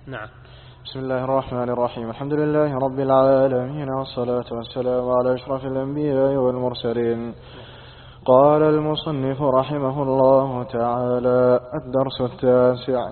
نعم. بسم الله الرحمن الرحيم. الحمد لله رب العالمين، والصلاة والسلام على أشرف الأنبياء والمرسلين. قال المصنف رحمه الله تعالى: الدرس التاسع: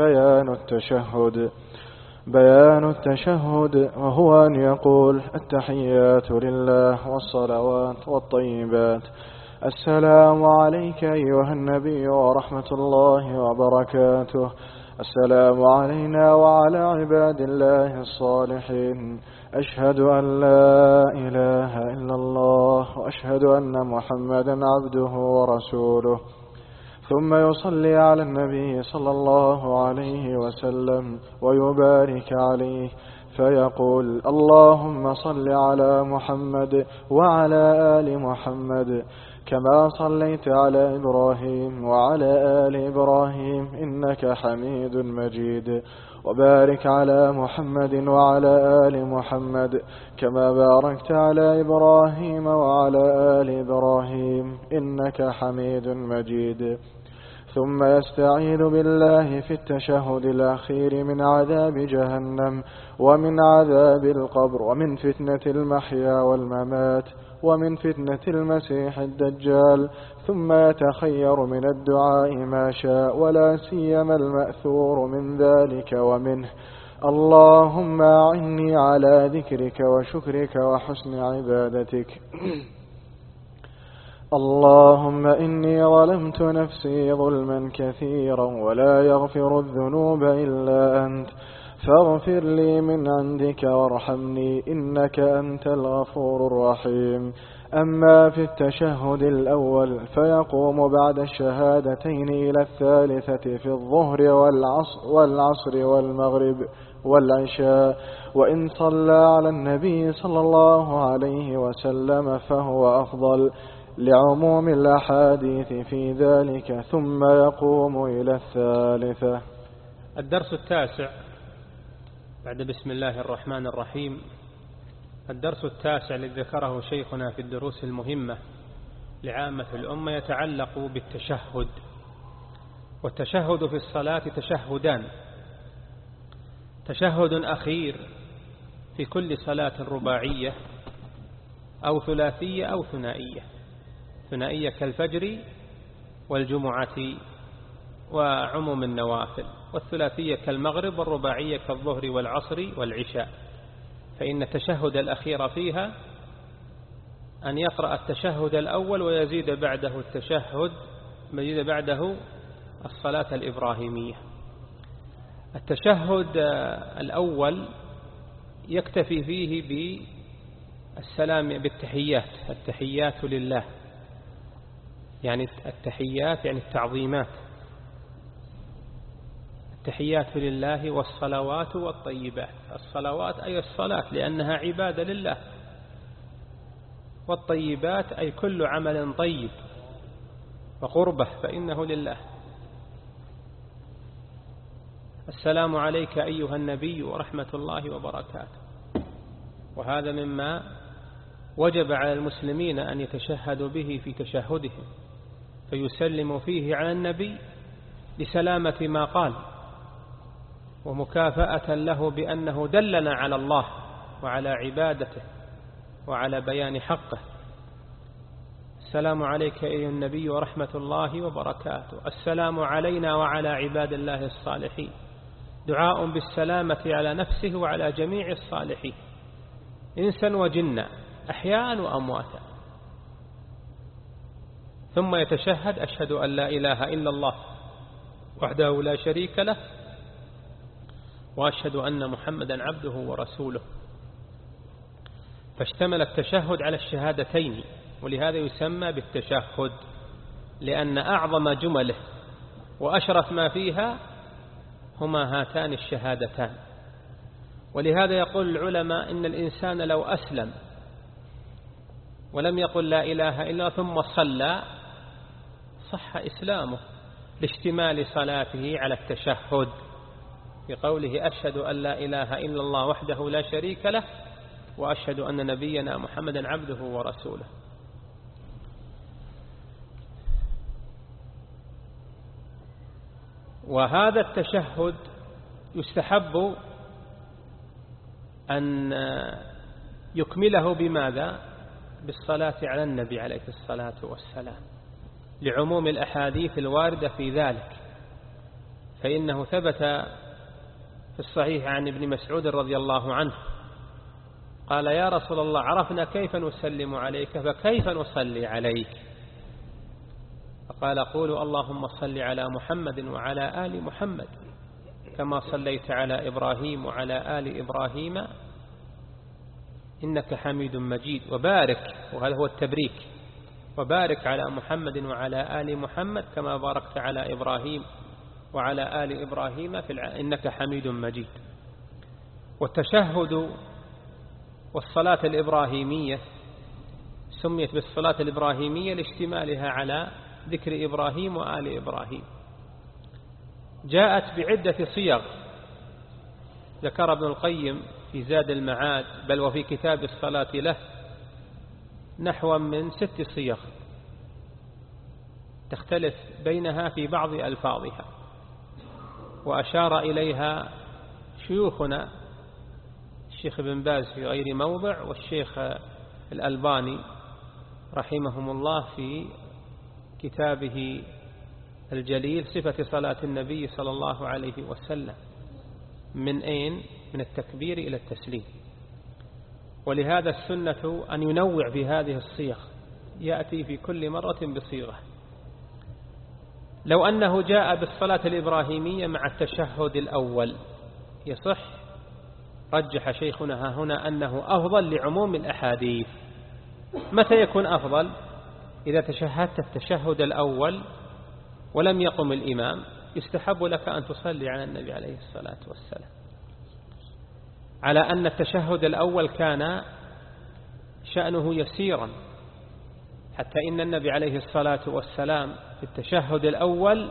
بيان التشهد، وهو أن يقول: التحيات لله والصلوات والطيبات، السلام عليك أيها النبي ورحمة الله وبركاته، السلام علينا وعلى عباد الله الصالحين، أشهد أن لا إله إلا الله وأشهد أن محمدا عبده ورسوله. ثم يصلي على النبي صلى الله عليه وسلم ويبارك عليه، فيقول: اللهم صل على محمد وعلى آل محمد كما صليت على إبراهيم وعلى آل إبراهيم إنك حميد مجيد، وبارك على محمد وعلى آل محمد كما باركت على إبراهيم وعلى آل إبراهيم إنك حميد مجيد. ثم يستعيذ بالله في التشهد الأخير من عذاب جهنم ومن عذاب القبر ومن فتنة المحيا والممات ومن فتنة المسيح الدجال. ثم يتخير من الدعاء ما شاء، ولا سيما المأثور من ذلك ومنه: اللهم أعني على ذكرك وشكرك وحسن عبادتك. اللهم إني ظلمت نفسي ظلما كثيرا ولا يغفر الذنوب إلا أنت، فاغفر لي من عندك وارحمني إنك أنت الغفور الرحيم. أما في التشهد الأول فيقوم بعد الشهادتين إلى الثالثة في الظهر والعصر والمغرب والعشاء، وإن صلى على النبي صلى الله عليه وسلم فهو أفضل لعموم الأحاديث في ذلك، ثم يقوم إلى الثالثة. الدرس التاسع بعد بسم الله الرحمن الرحيم. الدرس التاسع الذي ذكره شيخنا في الدروس المهمة لعامة الأمة يتعلق بالتشهد. والتشهد في الصلاة تشهدان: تشهد أخير في كل صلاة رباعية أو ثلاثية أو ثنائية كالفجر والجمعة وعموم النوافل، والثلاثية كالمغرب، والرباعية كالظهر والعصر والعشاء. فإن التشهد الأخير فيها أن يقرأ التشهد الأول ويزيد بعده الصلاة الإبراهيمية. التشهد الأول يكتفي فيه بالسلام بالتحيات: التحيات لله، يعني التحيات يعني التعظيمات، التحيات لله، والصلوات والطيبات. الصلوات أي الصلاة لأنها عبادة لله، والطيبات أي كل عمل طيب وقربه فإنه لله. السلام عليك أيها النبي ورحمة الله وبركاته. وهذا مما وجب على المسلمين أن يتشهدوا به في تشهدهم، فيسلم فيه على النبي لسلامة ما قال، ومكافأة له بأنه دلنا على الله وعلى عبادته وعلى بيان حقه. السلام عليك أيها النبي ورحمة الله وبركاته. السلام علينا وعلى عباد الله الصالحين، دعاء بالسلامة على نفسه وعلى جميع الصالحين إنسا وجنا أحياء وأمواتا. ثم يتشهد: أشهد أن لا إله إلا الله وحده لا شريك له، وأشهد أن محمدا عبده ورسوله. فاشتمل التشهد على الشهادتين، ولهذا يسمى بالتشهد، لأن أعظم جمله وأشرف ما فيها هما هاتان الشهادتان. ولهذا يقول العلماء إن الإنسان لو أسلم ولم يقل لا إله إلا ثم صلى صح إسلامه لاشتمال صلاته على التشهد، بقوله: أشهد أن لا إله إلا الله وحده لا شريك له، وأشهد أن نبينا محمدا عبده ورسوله. وهذا التشهد يستحب أن يكمله بماذا؟ بالصلاة على النبي عليه الصلاة والسلام، لعموم الأحاديث الواردة في ذلك. فإنه ثبت في الصحيح عن ابن مسعود رضي الله عنه قال: يا رسول الله، عرفنا كيف نسلم عليك فكيف نصلي عليك؟ فقال: قولوا اللهم صل على محمد وعلى آل محمد كما صليت على إبراهيم وعلى آل إبراهيم إنك حميد مجيد، وبارك، وهذا هو التبريك، وبارك على محمد وعلى آل محمد كما باركت على إبراهيم وعلى آل إبراهيم إنك حميد مجيد. والتشهد والصلاة الإبراهيمية سميت بالصلاة الإبراهيمية لاشتمالها على ذكر إبراهيم وآل إبراهيم. جاءت بعدة صيغ ذكر ابن القيم في زاد المعاد، بل وفي كتاب الصلاة له، نحو من 6 صيغ تختلف بينها في بعض ألفاظها، وأشار إليها شيوخنا الشيخ ابن باز في غير موضع، والشيخ الألباني رحمهم الله في كتابه الجليل صفة صلاة النبي صلى الله عليه وسلم، من أين؟ من التكبير إلى التسليم. ولهذا السنة أن ينوع بهذه الصيغ، يأتي في كل مرة بصيغة. لو أنه جاء بالصلاة الإبراهيمية مع التشهد الأول يصح، رجح شيخنا هنا أنه أفضل لعموم الأحاديث. متى يكون أفضل؟ إذا تشهدت التشهد الأول ولم يقم الإمام، يستحب لك أن تصلي على النبي عليه الصلاة والسلام، على أن التشهد الأول كان شأنه يسيرا، حتى إن النبي عليه الصلاة والسلام في التشهد الأول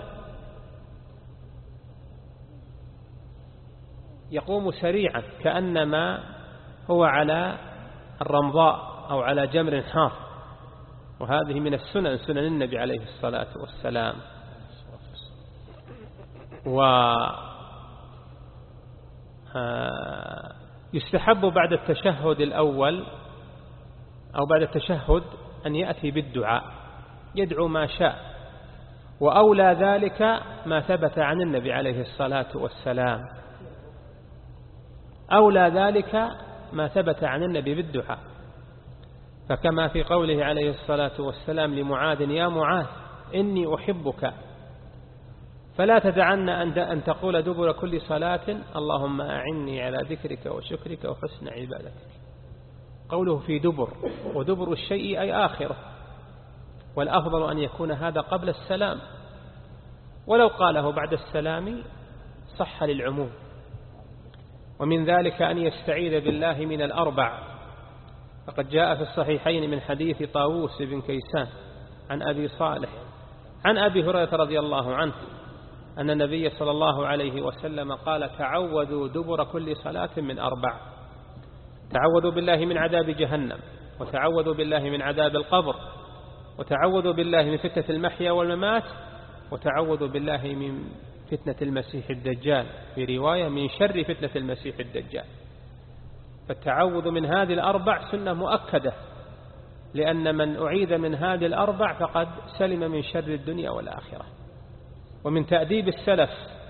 يقوم سريعا كأنما هو على الرمضاء أو على جمر حار، وهذه من السنن، سنن النبي عليه الصلاة والسلام. ويستحب بعد التشهد الأول أو بعد التشهد أن يأتي بالدعاء، يدعو ما شاء، وأولى ذلك ما ثبت عن النبي عليه الصلاة والسلام، أولى ذلك ما ثبت عن النبي بالدعاء. فكما في قوله عليه الصلاة والسلام لمعاذ: يا معاذ إني أحبك فلا تدعن أن تقول دبر كل صلاة اللهم أعني على ذكرك وشكرك وحسن عبادتك. قوله في دبر، ودبر الشيء أي آخره، والأفضل أن يكون هذا قبل السلام، ولو قاله بعد السلام صح للعموم. ومن ذلك أن يستعيذ بالله من الأربع، فقد جاء في الصحيحين من حديث طاووس بن كيسان عن أبي صالح عن أبي هريرة رضي الله عنه أن النبي صلى الله عليه وسلم قال: تعوذوا دبر كل صلاة من 4: تعوذوا بالله من عذاب جهنم، وتعوذوا بالله من عذاب القبر، وتعوذوا بالله من فتنة المحيا والممات، وتعوذوا بالله من فتنة المسيح الدجال، في رواية من شر فتنة المسيح الدجال. فالتعوذ من هذه ال4 سنة مؤكدة، لأن من أعيذ من هذه ال4 فقد سلم من شر الدنيا والآخرة. ومن تأديب السلف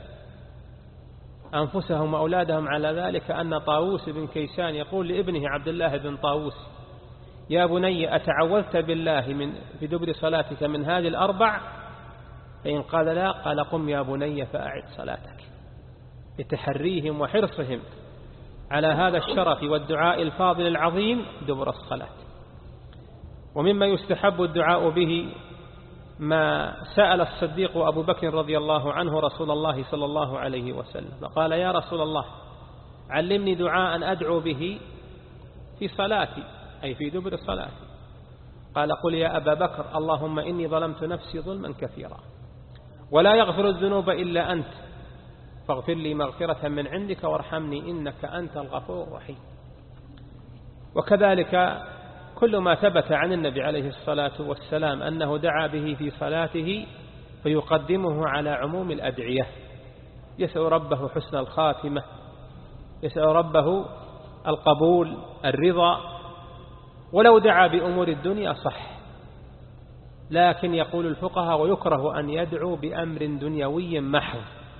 أنفسهم وأولادهم على ذلك أن طاووس بن كيسان يقول لابنه عبد الله بن طاووس: يا بني أتعوذت بالله في دبر صلاتك من هذه ال4؟ فإن قال لا، قال: قم يا بني فأعد صلاتك، لتحريهم وحرصهم على هذا الشرف والدعاء الفاضل العظيم دبر الصلاة. ومما يستحب الدعاء به ما سأل الصديق أبو بكر رضي الله عنه رسول الله صلى الله عليه وسلم، فقال: يا رسول الله علمني دعاء أدعو به في صلاتي، أي في دبر صلاتي. قال: قل يا أبا بكر اللهم إني ظلمت نفسي ظلما كثيرا ولا يغفر الذنوب إلا أنت فاغفر لي مغفرة من عندك وارحمني إنك أنت الغفور الرحيم. وكذلك كل ما ثبت عن النبي عليه الصلاة والسلام أنه دعا به في صلاته فيقدمه على عموم الأدعية، يسأل ربه حسن الخاتمة، يسأل ربه القبول الرضا، ولو دعا بأمور الدنيا صح. لكن يقول الفقهاء ويكره أن يدعو بأمر دنيوي محض،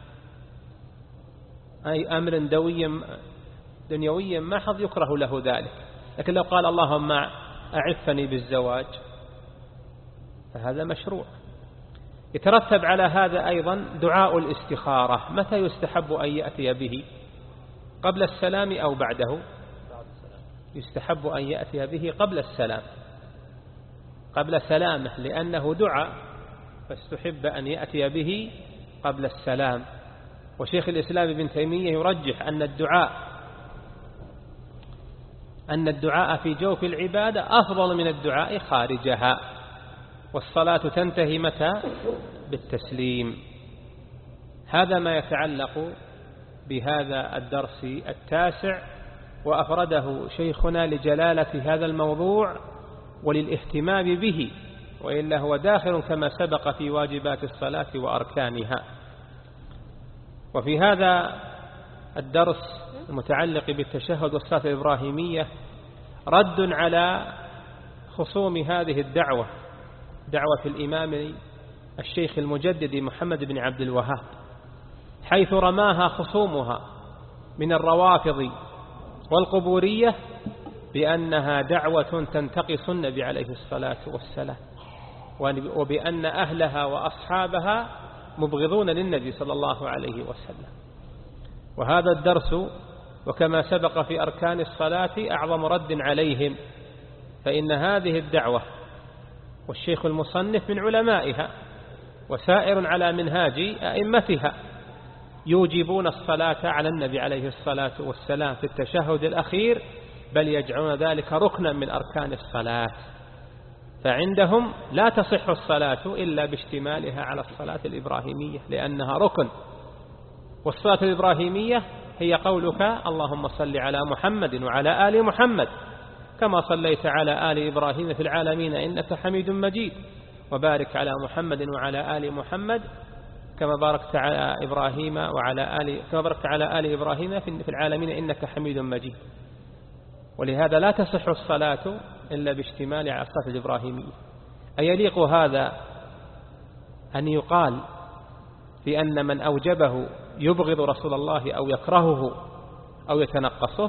أي أمر دنيوي محض يكره له ذلك. لكن لو قال اللهم أعفني بالزواج فهذا مشروع. يترتب على هذا أيضا دعاء الاستخارة. متى يستحب أن يأتي به؟ قبل السلام أو بعده؟ يستحب أن يأتي به قبل السلام، قبل سلامه، لأنه دعاء فاستحب أن يأتي به قبل السلام. وشيخ الإسلام ابن تيمية يرجح أن الدعاء في جوف العبادة أفضل من الدعاء خارجها، والصلاة تنتهي متى؟ بالتسليم. هذا ما يتعلق بهذا الدرس التاسع، وأفرده شيخنا لجلالة هذا الموضوع وللاهتمام به، وإلا هو داخل كما سبق في واجبات الصلاة وأركانها. وفي هذا الدرس المتعلق بالتشهد والصلاة الإبراهيمية رد على خصوم هذه الدعوة، دعوة الإمام الشيخ المجدد محمد بن عبد الوهاب، حيث رماها خصومها من الروافض والقبورية بأنها دعوة تنتقص النبي عليه الصلاة والسلام، وبأن أهلها وأصحابها مبغضون للنبي صلى الله عليه وسلم. وهذا الدرس وكما سبق في أركان الصلاة أعظم رد عليهم، فإن هذه الدعوة والشيخ المصنف من علمائها وسائر على منهاج أئمتها يوجبون الصلاة على النبي عليه الصلاة والسلام في التشهد الأخير، بل يجعلون ذلك ركنا من أركان الصلاة. فعندهم لا تصح الصلاة إلا باشتمالها على الصلاة الإبراهيمية لأنها ركن. والصلاة الإبراهيمية هي قولك اللهم صل على محمد وعلى آل محمد كما صليت على آل إبراهيم في العالمين إنك حميد مجيد، وبارك على محمد وعلى آل محمد كما باركت على إبراهيم على آل إبراهيم في العالمين إنك حميد مجيد. ولهذا لا تصح الصلاة إلا باشتمال على الصلاة الإبراهيمية. أيليق هذا أن يقال في أن من أوجبه يبغض رسول الله أو يكرهه أو يتنقصه؟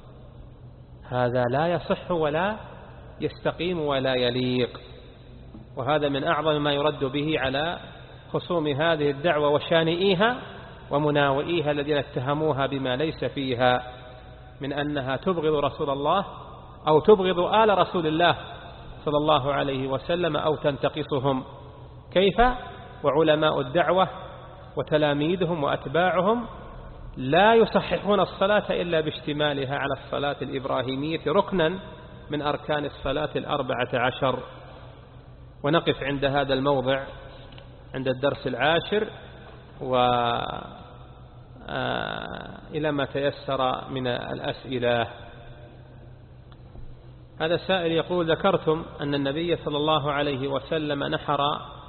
هذا لا يصح ولا يستقيم ولا يليق. وهذا من أعظم ما يرد به على خصوم هذه الدعوة وشانئيها ومناوئيها الذين اتهموها بما ليس فيها من أنها تبغض رسول الله أو تبغض آل رسول الله صلى الله عليه وسلم أو تنتقصهم. كيف؟ وعلماء الدعوة وتلاميذهم وأتباعهم لا يصححون الصلاة إلا باشتمالها على الصلاة الإبراهيمية ركنا من أركان الصلاة 14. ونقف عند هذا الموضع عند الدرس 10 وإلى ما تيسر من الأسئلة. هذا السائل يقول: ذكرتم أن النبي صلى الله عليه وسلم نحر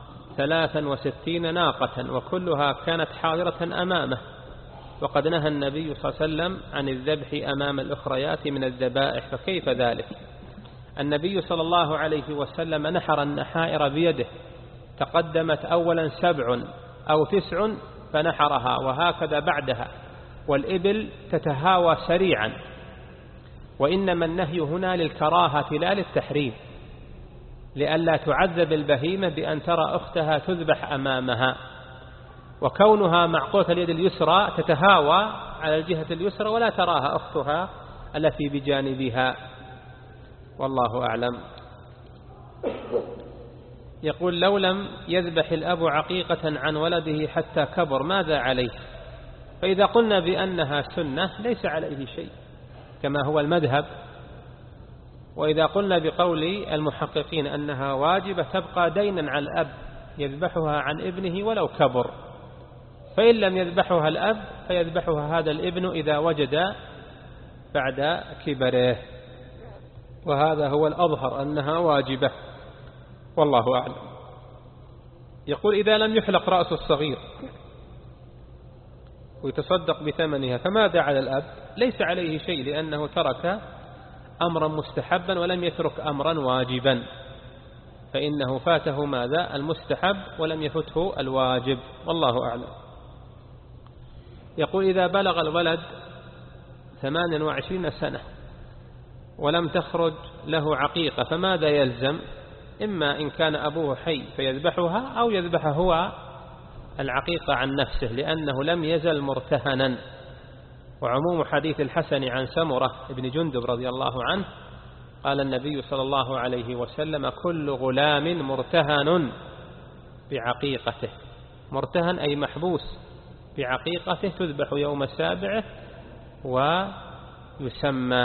63 ناقة وكلها كانت حاضرة أمامه، وقد نهى النبي صلى الله عليه وسلم عن الذبح أمام الأخريات من الذبائح، فكيف ذلك؟ النبي صلى الله عليه وسلم نحر النحائر بيده، تقدمت أولا 7 أو 9 فنحرها، وهكذا بعدها، والإبل تتهاوى سريعا. وإنما النهي هنا للكراهة لا للتحريم، لئلا تعذب البهيمة بأن ترى أختها تذبح أمامها، وكونها معقولة اليد اليسرى تتهاوى على الجهة اليسرى ولا تراها أختها التي بجانبها، والله أعلم. يقول: لو لم يذبح الأب عقيقة عن ولده حتى كبر ماذا عليه؟ فإذا قلنا بأنها سنة ليس عليه شيء كما هو المذهب، وإذا قلنا بقول المحققين أنها واجبة تبقى دينا على الأب يذبحها عن ابنه ولو كبر، فإن لم يذبحها الأب فيذبحها هذا الابن إذا وجد بعد كبره، وهذا هو الأظهر أنها واجبة، والله أعلم. يقول: إذا لم يحلق رأس الصغير ويتصدق بثمنها، فماذا على الأب؟ ليس عليه شيء، لأنه ترك أمرا مستحبا ولم يترك أمرا واجبا، فإنه فاته ماذا؟ المستحب ولم يفته الواجب، والله أعلم. يقول إذا بلغ الولد 28 سنة ولم تخرج له عقيقة فماذا يلزم؟ إما إن كان أبوه حي فيذبحها، أو يذبح هو العقيقة عن نفسه، لأنه لم يزل مرتهنا. وعموم حديث الحسن عن سمرة بن جندب رضي الله عنه قال النبي صلى الله عليه وسلم: كل غلام مرتهن بعقيقته. مرتهن أي محبوس بعقيقته، تذبح يوم سابعه ويسمى.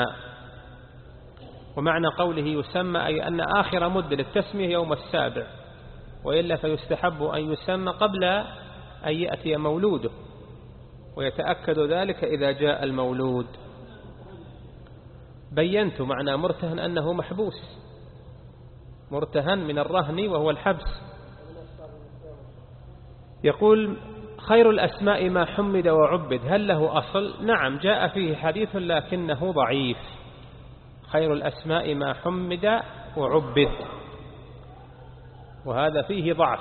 ومعنى قوله يسمى أي أن آخر مدة للتسمية يوم السابع، وإلا فيستحب أن يسمى قبل أن يأتي مولوده، ويتأكد ذلك إذا جاء المولود. بينت معنى مرتهن أنه محبوس، مرتهن من الرهن وهو الحبس. يقول: خير الأسماء ما حمد وعبد، هل له أصل؟ نعم، جاء فيه حديث لكنه ضعيف. خير الأسماء ما حمد وعبد، وهذا فيه ضعف.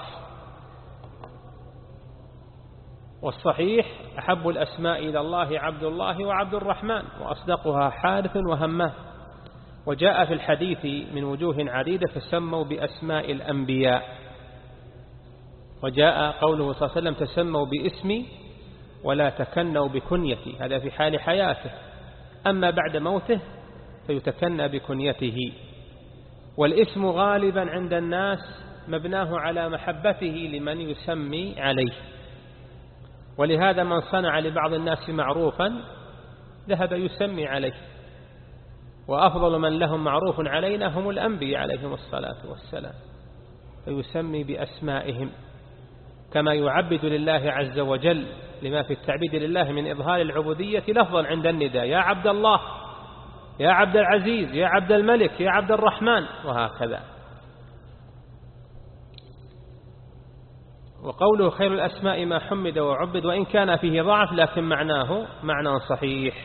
والصحيح: أحب الأسماء إلى الله عبد الله وعبد الرحمن، وأصدقها حارث وهماه. وجاء في الحديث من وجوه عديدة: تسموا بأسماء الأنبياء. وجاء قوله صلى الله عليه وسلم: تسموا باسمي ولا تكنوا بكنيتي، هذا في حال حياته. أما بعد موته فيتكنى بكنيته. والاسم غالبا عند الناس مبناه على محبته لمن يسمي عليه، ولهذا من صنع لبعض الناس معروفا ذهب يسمي عليه. وأفضل من لهم معروف علينا هم الأنبياء عليهم الصلاة والسلام، فيسمي بأسمائهم، كما يعبد لله عز وجل لما في التعبيد لله من إظهار العبودية لفظا عند النداء: يا عبد الله، يا عبد العزيز، يا عبد الملك، يا عبد الرحمن، وهكذا. وقوله خير الأسماء ما حمد وعبد، وإن كان فيه ضعف لكن معناه معنى صحيح.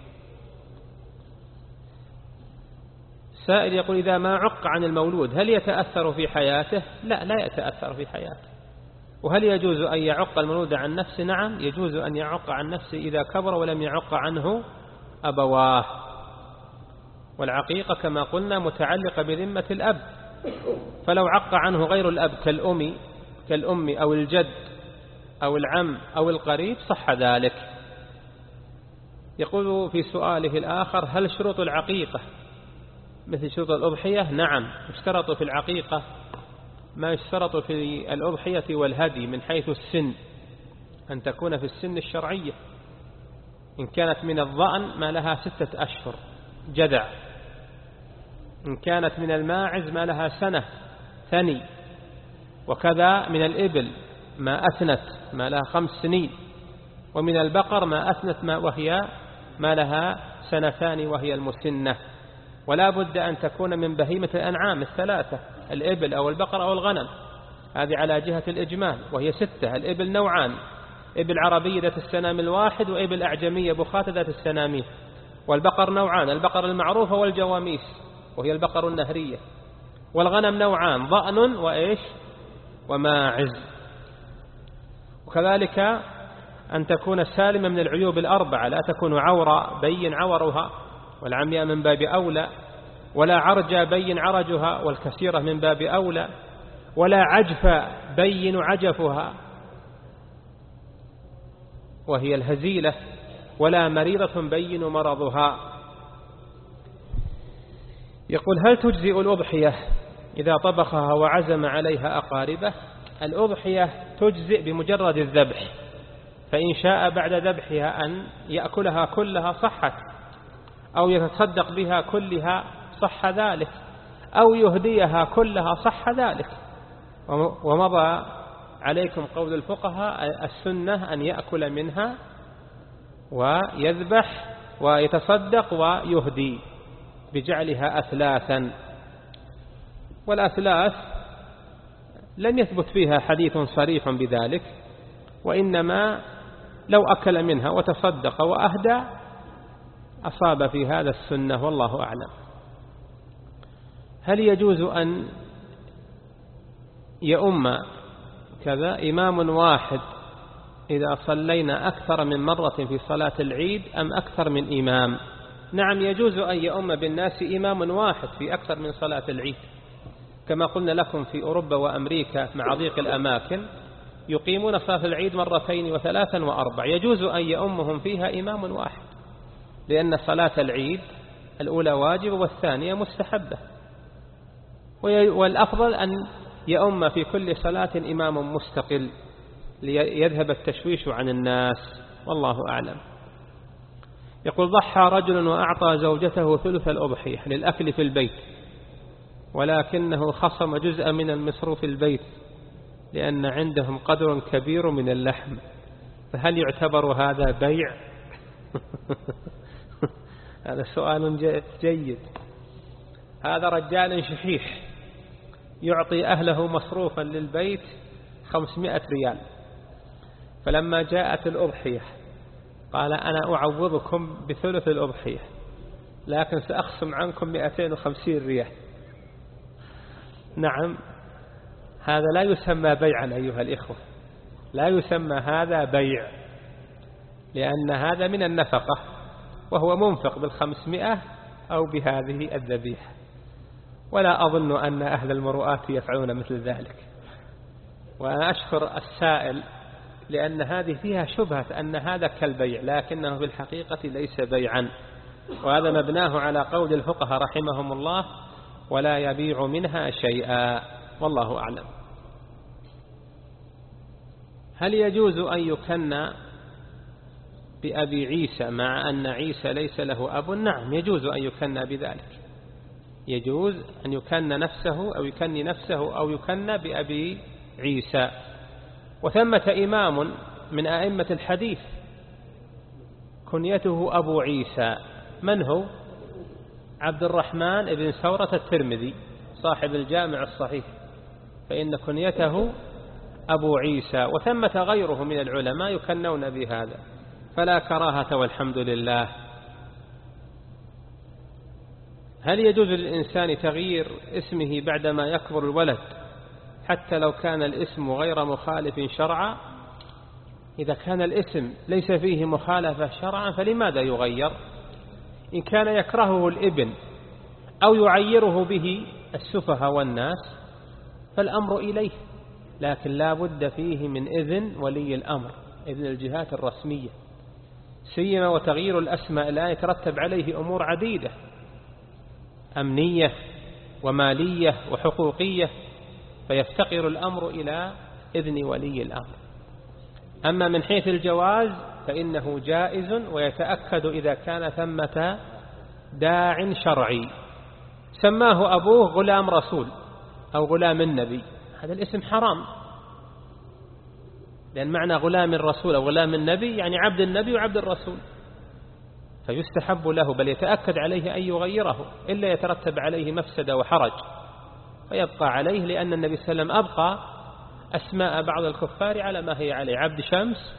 سائل يقول: إذا ما عق عن المولود هل يتأثر في حياته؟ لا، لا يتأثر في حياته. وهل يجوز أن يعق المولود عن نفسه؟ نعم، يجوز أن يعق عن نفسه إذا كبر ولم يعق عنه أبواه. والعقيقة كما قلنا متعلقة بذمة الأب، فلو عق عنه غير الأب كالأم أو الجد أو العم أو القريب صح ذلك. يقول في سؤاله الآخر: هل شروط العقيقة مثل شروط الأضحية؟ نعم، يشترط في العقيقة ما يشترط في الأضحية والهدي من حيث السن، أن تكون في السن الشرعية. إن كانت من الضأن ما لها 6 أشهر جدع، إن كانت من الماعز ما لها سنة ثني، وكذا من الإبل ما أثنت ما لها 5 سنين، ومن البقر ما أثنت وهي ما لها 2 وهي المسنة. ولا بد أن تكون من بهيمة الأنعام 3: الإبل أو البقر أو الغنم، هذه على جهة الإجمال، وهي 6. الإبل نوعان: إبل عربية ذات السنام 1، وإبل أعجمية بخاتة ذات السنامين. والبقر نوعان: البقر المعروفة والجواميس وهي البقر النهرية. والغنم نوعان: ضأن وإيش وماعز. وكذلك أن تكون سالمة من العيوب 4، لا تكون عورة بين عورها، والعمياء من باب أولى، ولا عرجة بين عرجها، والكثيرة من باب أولى، ولا عجف بين عجفها وهي الهزيلة، ولا مريضة بين مرضها. يقول: هل تجزئ الأضحية إذا طبخها وعزم عليها أقاربه؟ الأضحية تجزئ بمجرد الذبح، فإن شاء بعد ذبحها أن يأكلها كلها صحت، أو يتصدق بها كلها صح ذلك، أو يهديها كلها صح ذلك. ومضى عليكم قول الفقهاء: السنة أن يأكل منها ويذبح ويتصدق ويهدي بجعلها أثلاثا. والأثلاث لم يثبت فيها حديث صريح بذلك، وإنما لو أكل منها وتصدق وأهدى أصاب في هذا السنة، والله أعلم. هل يجوز أن يؤم كذا إمام واحد إذا صلينا أكثر من مرة في صلاة العيد أم أكثر من إمام؟ نعم، يجوز أن يؤم بالناس إمام واحد في أكثر من صلاة العيد، كما قلنا لكم في أوروبا وأمريكا مع ضيق الأماكن يقيمون صلاة العيد مرتين وثلاثا وأربع، يجوز أن يؤمهم فيها إمام واحد، لأن صلاة العيد الأولى واجبة والثانية مستحبة، والأفضل أن يؤم في كل صلاة إمام مستقل ليذهب التشويش عن الناس، والله أعلم. يقول: ضحى رجل وأعطى زوجته ثلث الأضحية للأكل في البيت، ولكنه خصم جزءا من المصروف البيت لأن عندهم قدر كبير من اللحم، فهل يعتبر هذا بيع؟ هذا سؤال جيد. هذا رجال شحيح يعطي أهله مصروفا للبيت 500 ريال، فلما جاءت الأضحية قال: أنا أعوضكم بثلث الأضحية، لكن سأخصم عنكم 250 ريال. نعم، هذا لا يسمى بيعا أيها الإخوة، لا يسمى هذا بيع، لأن هذا من النفقة وهو منفق 500 أو بهذه الذبيحة، ولا أظن أن أهل المروءات يفعلون مثل ذلك. وأنا أشكر السائل لأن هذه فيها شبهة أن هذا كالبيع، لكنه في الحقيقة ليس بيعا، وهذا مبناه على قول الفقهاء رحمهم الله: ولا يبيع منها شيئا، والله أعلم. هل يجوز أن يكنى بأبي عيسى مع أن عيسى ليس له أب؟ نعم، يجوز أن يكنى بذلك، يجوز أن يكنى نفسه أو يكني نفسه أو يكنى بأبي عيسى. وثمة إمام من أئمة الحديث كنيته أبو عيسى، من هو؟ عبد الرحمن بن سورة الترمذي صاحب الجامع الصحيح، فإن كنيته أبو عيسى. وثمة غيره من العلماء يكنون بهذا، فلا كراهة والحمد لله. هل يجوز للإنسان تغيير اسمه بعدما يكبر الولد حتى لو كان الاسم غير مخالف شرعا؟ إذا كان الاسم ليس فيه مخالفة شرعا فلماذا يغير؟ إن كان يكرهه الابن أو يعيره به السفهاء والناس فالأمر إليه، لكن لا بد فيه من إذن ولي الأمر، إذن الجهات الرسمية، سيما وتغيير الأسماء الآن يترتب عليه أمور عديدة أمنية ومالية وحقوقية، فيفتقر الأمر إلى إذن ولي الأمر. أما من حيث الجواز فإنه جائز، ويتأكد إذا كان ثمة داع شرعي سماه أبوه غلام رسول أو غلام النبي، هذا الاسم حرام، لأن معنى غلام الرسول أو غلام النبي يعني عبد النبي وعبد الرسول، فيستحب له بل يتأكد عليه أن يغيره، إلا يترتب عليه مفسدة وحرج فيبقى عليه، لأن النبي صلى الله عليه وسلم أبقى أسماء بعض الكفار على ما هي عليه، عبد شمس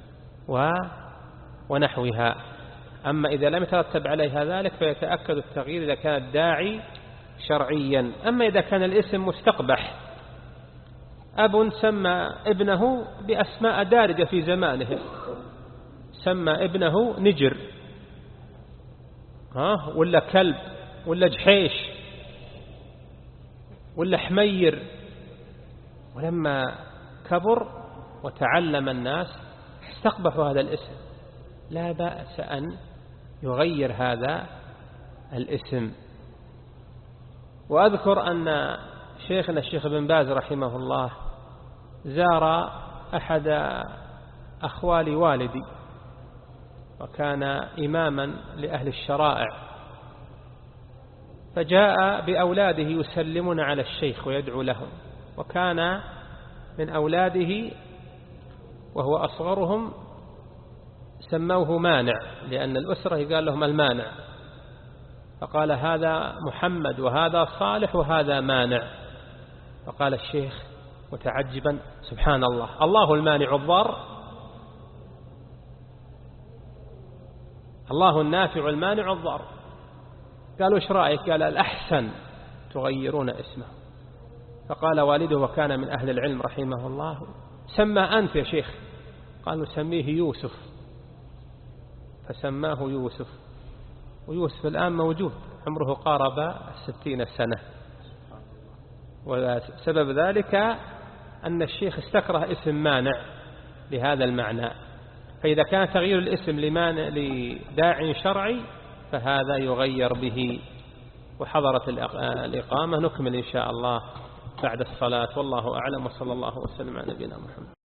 ونحوها. أما إذا لم يترتب عليها ذلك فيتأكد التغيير إذا كان الداعي شرعيا. أما إذا كان الاسم مستقبح، أب سمى ابنه بأسماء دارجة في زمانه، سمى ابنه نجر ولا كلب ولا جحيش ولا حمير، ولما كبر وتعلم الناس استقبحوا هذا الاسم، لا بأس أن يغير هذا الاسم. وأذكر أن شيخنا الشيخ بن باز رحمه الله زار أحد أخوال والدي، وكان إماما لأهل الشرائع، فجاء بأولاده يسلمون على الشيخ ويدعو لهم، وكان من أولاده وهو أصغرهم سموه مانع، لأن الأسرة قال لهم المانع، فقال هذا محمد وهذا صالح وهذا مانع، فقال الشيخ متعجبا: سبحان الله، الله المانع الضار، الله النافع المانع الضار. قالوا ايش رأيك؟ قال الأحسن تغيرون اسمه. فقال والده وكان من أهل العلم رحمه الله سمى أنت يا شيخ؟ قالوا سميه يوسف، فسماه يوسف. ويوسف الآن موجود عمره قارب 60 سنة، وسبب ذلك أن الشيخ استكره اسم مانع لهذا المعنى. فإذا كان تغيير الاسم لداع شرعي فهذا يغير به. وحضرت الإقامة، نكمل إن شاء الله بعد الصلاة، والله أعلم، وصلى الله وسلم على نبينا محمد.